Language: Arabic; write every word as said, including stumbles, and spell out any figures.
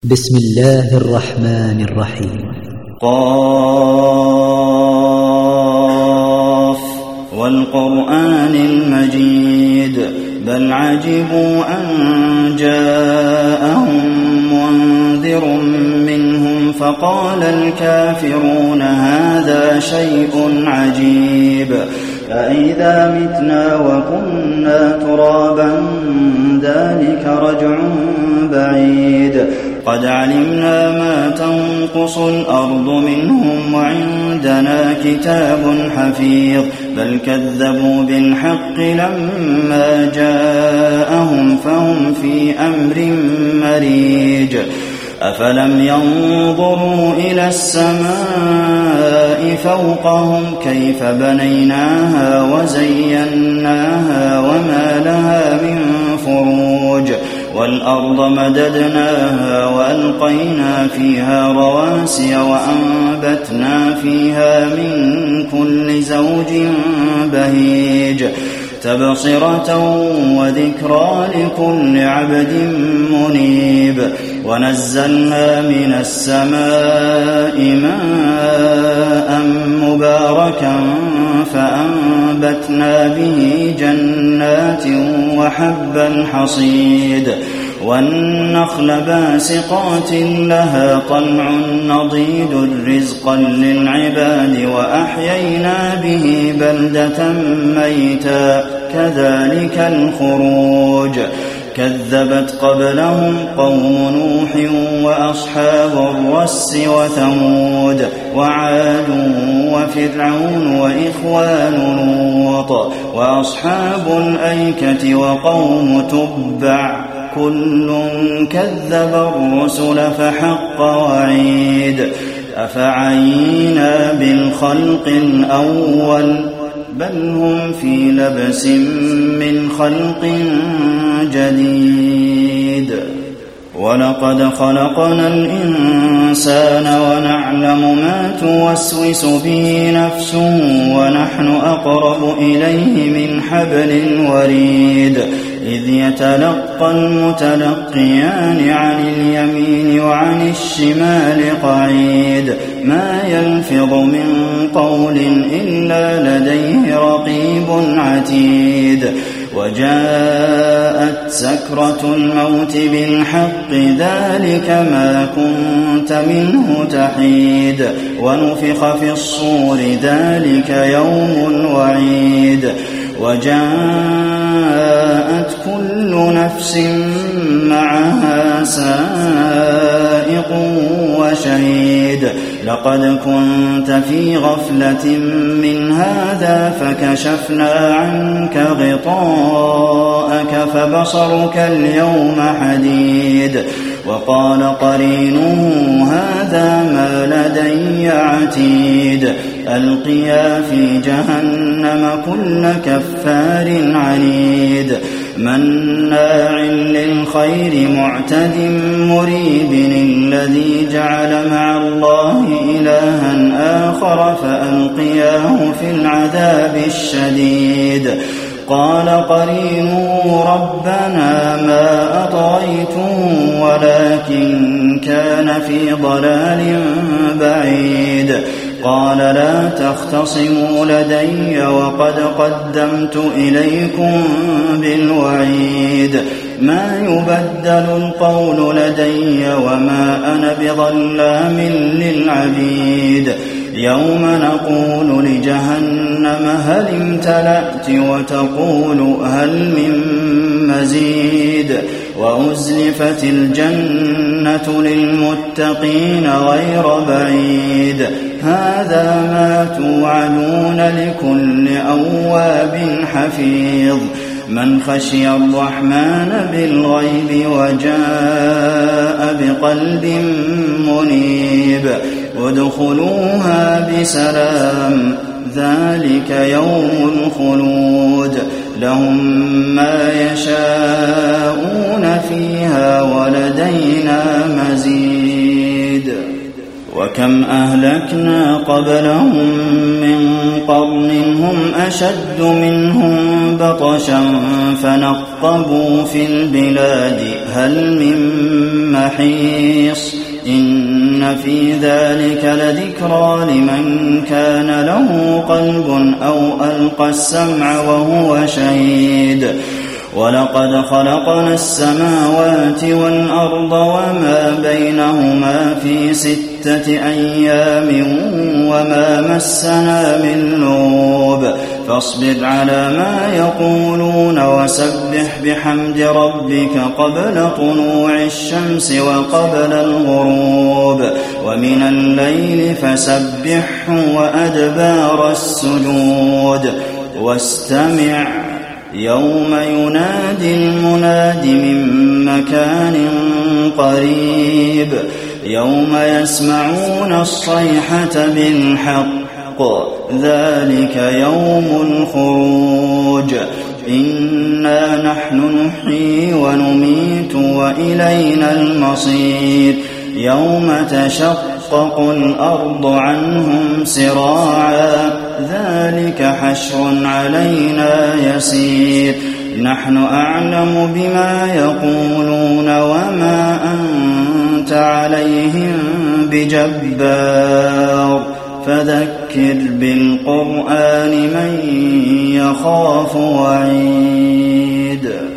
بسم الله الرحمن الرحيم. قاف والقرآن المجيد بل عجبوا أن جاءهم منذر منهم فقال الكافرون هذا شيء عجيب أإذا متنا وكنا ترابا ذلك رجع بعيد قد علمنا ما تنقص الأرض منهم وعندنا كتاب حفيظ بل كذبوا بالحق لما جاءهم فهم في أمر مريج أفلم ينظروا إلى السماء فوقهم كيف بنيناها وزيناها وما لها من فروج والأرض مددناها وألقينا فيها رواسي وأنبتنا فيها من كل زوج بهيج تبصرة وذكرى لكل عبد منيب ونزلنا من السماء ماء مباركا فأنبتنا به جنات وحب الحصيد والنخل باسقات لها طلع نضيد رزقا للعباد وأحيينا به بلدة ميتا كذلك الخروج كذبت قبلهم قوم نوح وأصحاب الرس وثمود وعاد وفرعون وإخوان لوط وأصحاب الأيكة وقوم تبع كل كذب الرسل فحق وعيد أفعينا بالخلق الأول بل هم في لبس من خلق جديد ولقد خلقنا الإنسان ونعلم ما توسوس به نفسه ونحن أقرب إليه من حبل الوريد إذ يتلقى المتلقيان عن اليمين وعن الشمال قعيد ما يلفظ من قول إلا لديه رقيب عتيد وجاءت سكرة الموت بالحق ذلك ما كنت منه تحيد ونفخ في الصور ذلك يوم الوعيد وجاءت كل نفس معها سائق وشهيد لقد كنت في غفلة من هذا فكشفنا عنك غطاءك فبصرك اليوم حديد وقال قرينه هذا ما لدي عتيد ألقيا في جهنم كل كفار عنيد مناع للخير معتد مريب الذي جعل مع الله إلها آخر فألقياه في العذاب الشديد قال قرينه ربنا ما أطغيته ولكن كان في ضلال بعيد قال لا تختصموا لدي وقد قدمت إليكم بالوعيد ما يبدل القول لدي وما أنا بظلام للعبيد يوم نقول لجهنم هل امتلأت وتقول هل من مزيد وأزلفت الجنة للمتقين غير بعيد هذا ما توعدون لكل أواب حفيظ من خشي الرحمن بالغيب وجاء بقلب منيب ادخلوها بسلام ذلك يوم الخلود لهم ما يشاءون فيها ولدينا مزيد وكم أهلكنا قبلهم من قرن هم أشد منهم بطشا فنقبوا في البلاد هل من محيص إن في ذلك لذكرى لمن كان له قلب أو ألقى السمع وهو شهيد ولقد خلقنا السماوات والأرض وما بينهما في ستة أيام وما مسنا من لغوب فاصبر على ما يقولون وسبح بحمد ربك قبل طلوع الشمس وقبل الغروب ومن الليل فسبحه وأدبار السجود واستمع يوم ينادي المناد من مكان قريب يوم يسمعون الصيحة بالحق ذلك يوم الخروج إنا نحن نحيي ونميت وإلينا المصير يوم تشقق الأرض عنهم سراعا ذلك حشر علينا يسير نحن أعلم بما يقولون وما أنت عليهم بجبار فذكر بالقرآن من يخاف وعيد